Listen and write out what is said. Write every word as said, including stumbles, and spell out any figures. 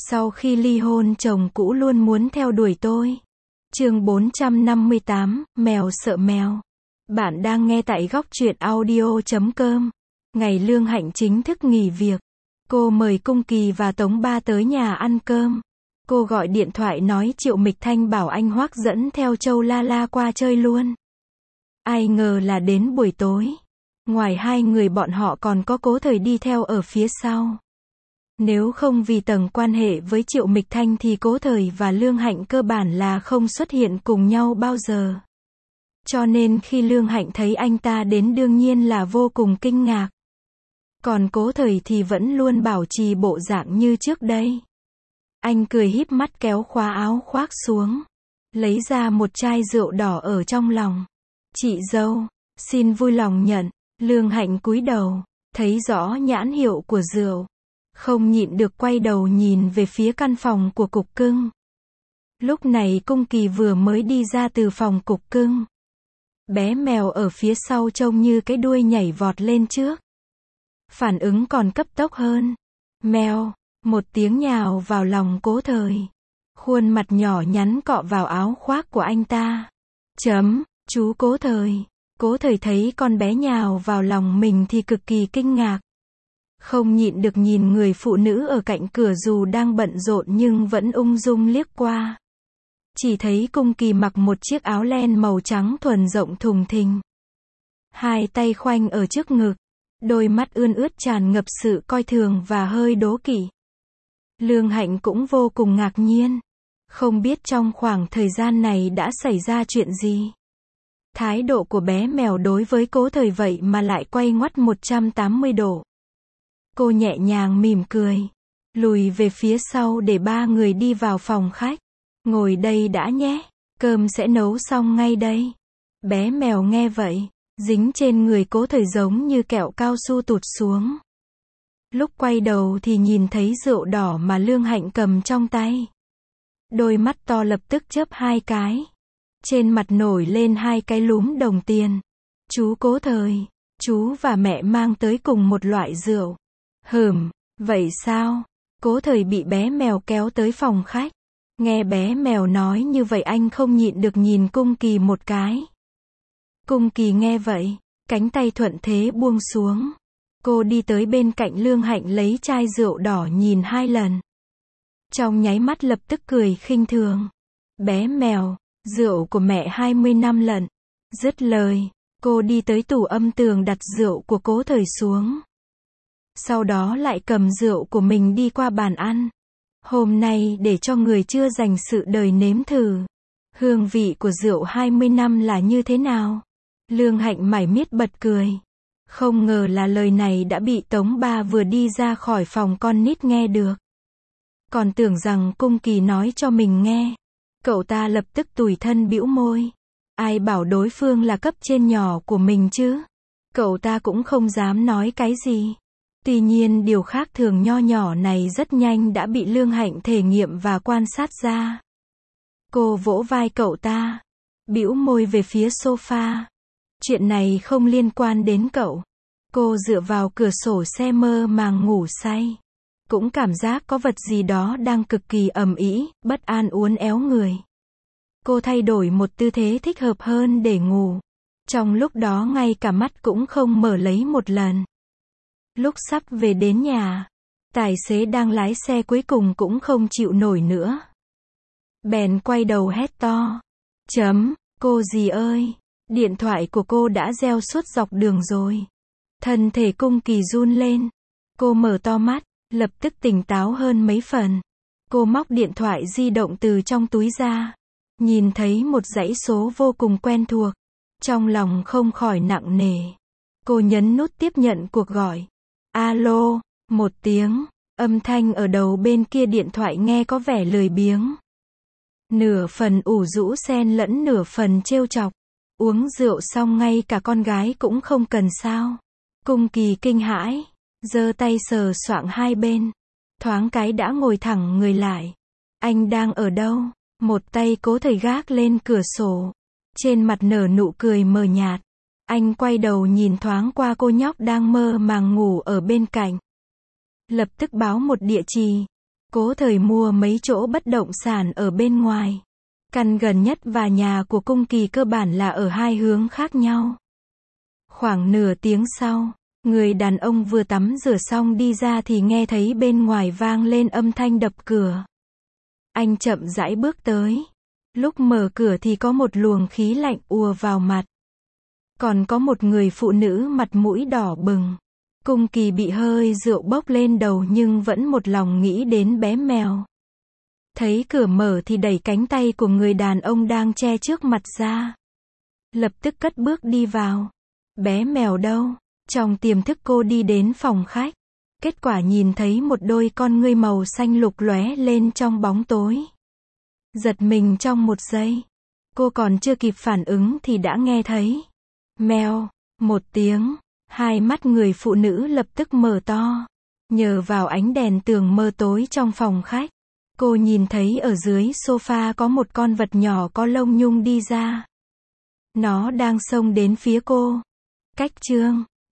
Sau khi ly hôn chồng cũ luôn muốn theo đuổi tôi. Chương bốn trăm năm mươi tám, mèo sợ mèo. Bạn đang nghe tại góc truyện audio chấm com. Ngày Lương Hạnh chính thức nghỉ việc. Cô mời Cung Kỳ và Tống Ba tới nhà ăn cơm. Cô gọi điện thoại nói Triệu Mịch Thanh bảo anh Hoác dẫn theo Châu La La qua chơi luôn. Ai ngờ là đến buổi tối. Ngoài hai người bọn họ còn có Cố Thời đi theo ở phía sau. Nếu không vì tầng quan hệ với Triệu Mịch Thanh thì Cố Thời và Lương Hạnh cơ bản là không xuất hiện cùng nhau bao giờ. Cho nên khi Lương Hạnh thấy anh ta đến đương nhiên là vô cùng kinh ngạc. Còn Cố Thời thì vẫn luôn bảo trì bộ dạng như trước đây. Anh cười híp mắt kéo khóa áo khoác xuống. Lấy ra một chai rượu đỏ ở trong lòng. Chị dâu, xin vui lòng nhận. Lương Hạnh cúi đầu, thấy rõ nhãn hiệu của rượu. Không nhịn được quay đầu nhìn về phía căn phòng của Cục Cưng. Lúc này Cung Kỳ vừa mới đi ra từ phòng Cục Cưng. Bé mèo ở phía sau trông như cái đuôi nhảy vọt lên trước. Phản ứng còn cấp tốc hơn. Mèo, một tiếng nhào vào lòng Cố Thời. Khuôn mặt nhỏ nhắn cọ vào áo khoác của anh ta. Chấm, chú Cố Thời. Cố Thời thấy con bé nhào vào lòng mình thì cực kỳ kinh ngạc. Không nhịn được nhìn người phụ nữ ở cạnh cửa dù đang bận rộn nhưng vẫn ung dung liếc qua. Chỉ thấy Cung Kỳ mặc một chiếc áo len màu trắng thuần rộng thùng thình. Hai tay khoanh ở trước ngực. Đôi mắt ươn ướt tràn ngập sự coi thường và hơi đố kỵ. Lương Hạnh cũng vô cùng ngạc nhiên. Không biết trong khoảng thời gian này đã xảy ra chuyện gì. Thái độ của bé mèo đối với Cố Thời vậy mà lại quay ngoắt một trăm tám mươi độ. Cô nhẹ nhàng mỉm cười. Lùi về phía sau để ba người đi vào phòng khách. Ngồi đây đã nhé. Cơm sẽ nấu xong ngay đây. Bé mèo nghe vậy. Dính trên người Cố Thời giống như kẹo cao su tụt xuống. Lúc quay đầu thì nhìn thấy rượu đỏ mà Lương Hạnh cầm trong tay. Đôi mắt to lập tức chớp hai cái. Trên mặt nổi lên hai cái lúm đồng tiền. Chú Cố Thời, chú và mẹ mang tới cùng một loại rượu. Hừm, vậy sao? Cố Thời bị bé mèo kéo tới phòng khách. Nghe bé mèo nói như vậy anh không nhịn được nhìn Cung Kỳ một cái. Cung Kỳ nghe vậy, cánh tay thuận thế buông xuống. Cô đi tới bên cạnh Lương Hạnh lấy chai rượu đỏ nhìn hai lần. Trong nháy mắt lập tức cười khinh thường. Bé mèo, rượu của mẹ hai mươi năm lận. Dứt lời, cô đi tới tủ âm tường đặt rượu của Cố Thời xuống. Sau đó lại cầm rượu của mình đi qua bàn ăn. Hôm nay để cho người chưa dành sự đời nếm thử. Hương vị của rượu hai mươi năm là như thế nào? Lương Hạnh mải miết bật cười. Không ngờ là lời này đã bị Tống Ba vừa đi ra khỏi phòng con nít nghe được. Còn tưởng rằng Cung Kỳ nói cho mình nghe. Cậu ta lập tức tủi thân bĩu môi. Ai bảo đối phương là cấp trên nhỏ của mình chứ? Cậu ta cũng không dám nói cái gì. Tuy nhiên điều khác thường nho nhỏ này rất nhanh đã bị Lương Hạnh thể nghiệm và quan sát ra. Cô vỗ vai cậu ta. Bĩu môi về phía sofa. Chuyện này không liên quan đến cậu. Cô dựa vào cửa sổ xe mơ màng ngủ say. Cũng cảm giác có vật gì đó đang cực kỳ ầm ĩ, bất an uốn éo người. Cô thay đổi một tư thế thích hợp hơn để ngủ. Trong lúc đó ngay cả mắt cũng không mở lấy một lần. Lúc sắp về đến nhà, tài xế đang lái xe cuối cùng cũng không chịu nổi nữa. Bèn quay đầu hét to. Chấm, cô dì ơi, điện thoại của cô đã reo suốt dọc đường rồi. Thân thể Cung Kỳ run lên. Cô mở to mắt, lập tức tỉnh táo hơn mấy phần. Cô móc điện thoại di động từ trong túi ra. Nhìn thấy một dãy số vô cùng quen thuộc. Trong lòng không khỏi nặng nề. Cô nhấn nút tiếp nhận cuộc gọi. Alo, một tiếng. Âm thanh ở đầu bên kia điện thoại nghe có vẻ lười biếng. Nửa phần ủ rũ xen lẫn nửa phần trêu chọc. Uống rượu xong ngay cả con gái cũng không cần sao? Cung Kỳ kinh hãi. Giơ tay sờ soạng hai bên. Thoáng cái đã ngồi thẳng người lại. Anh đang ở đâu? Một tay Cố Thời gác lên cửa sổ. Trên mặt nở nụ cười mờ nhạt. Anh quay đầu nhìn thoáng qua cô nhóc đang mơ màng ngủ ở bên cạnh. Lập tức báo một địa chỉ. Cố thời mua mấy chỗ bất động sản ở bên ngoài. Căn gần nhất và nhà của Cung Kỳ cơ bản là ở hai hướng khác nhau. Khoảng nửa tiếng sau, người đàn ông vừa tắm rửa xong đi ra thì nghe thấy bên ngoài vang lên âm thanh đập cửa. Anh chậm rãi bước tới. Lúc mở cửa thì có một luồng khí lạnh ùa vào mặt. Còn có một người phụ nữ mặt mũi đỏ bừng. Cung Kỳ bị hơi rượu bốc lên đầu nhưng vẫn một lòng nghĩ đến bé mèo. Thấy cửa mở thì đẩy cánh tay của người đàn ông đang che trước mặt ra. Lập tức cất bước đi vào. Bé mèo đâu? Trong tiềm thức cô đi đến phòng khách. Kết quả nhìn thấy một đôi con ngươi màu xanh lục lóe lên trong bóng tối. Giật mình trong một giây. Cô còn chưa kịp phản ứng thì đã nghe thấy. Mèo, một tiếng. Hai mắt người phụ nữ lập tức mở to. Nhờ vào ánh đèn tường mờ tối trong phòng khách, cô nhìn thấy ở dưới sofa có một con vật nhỏ có lông nhung đi ra. Nó đang xông đến phía cô. Cách chương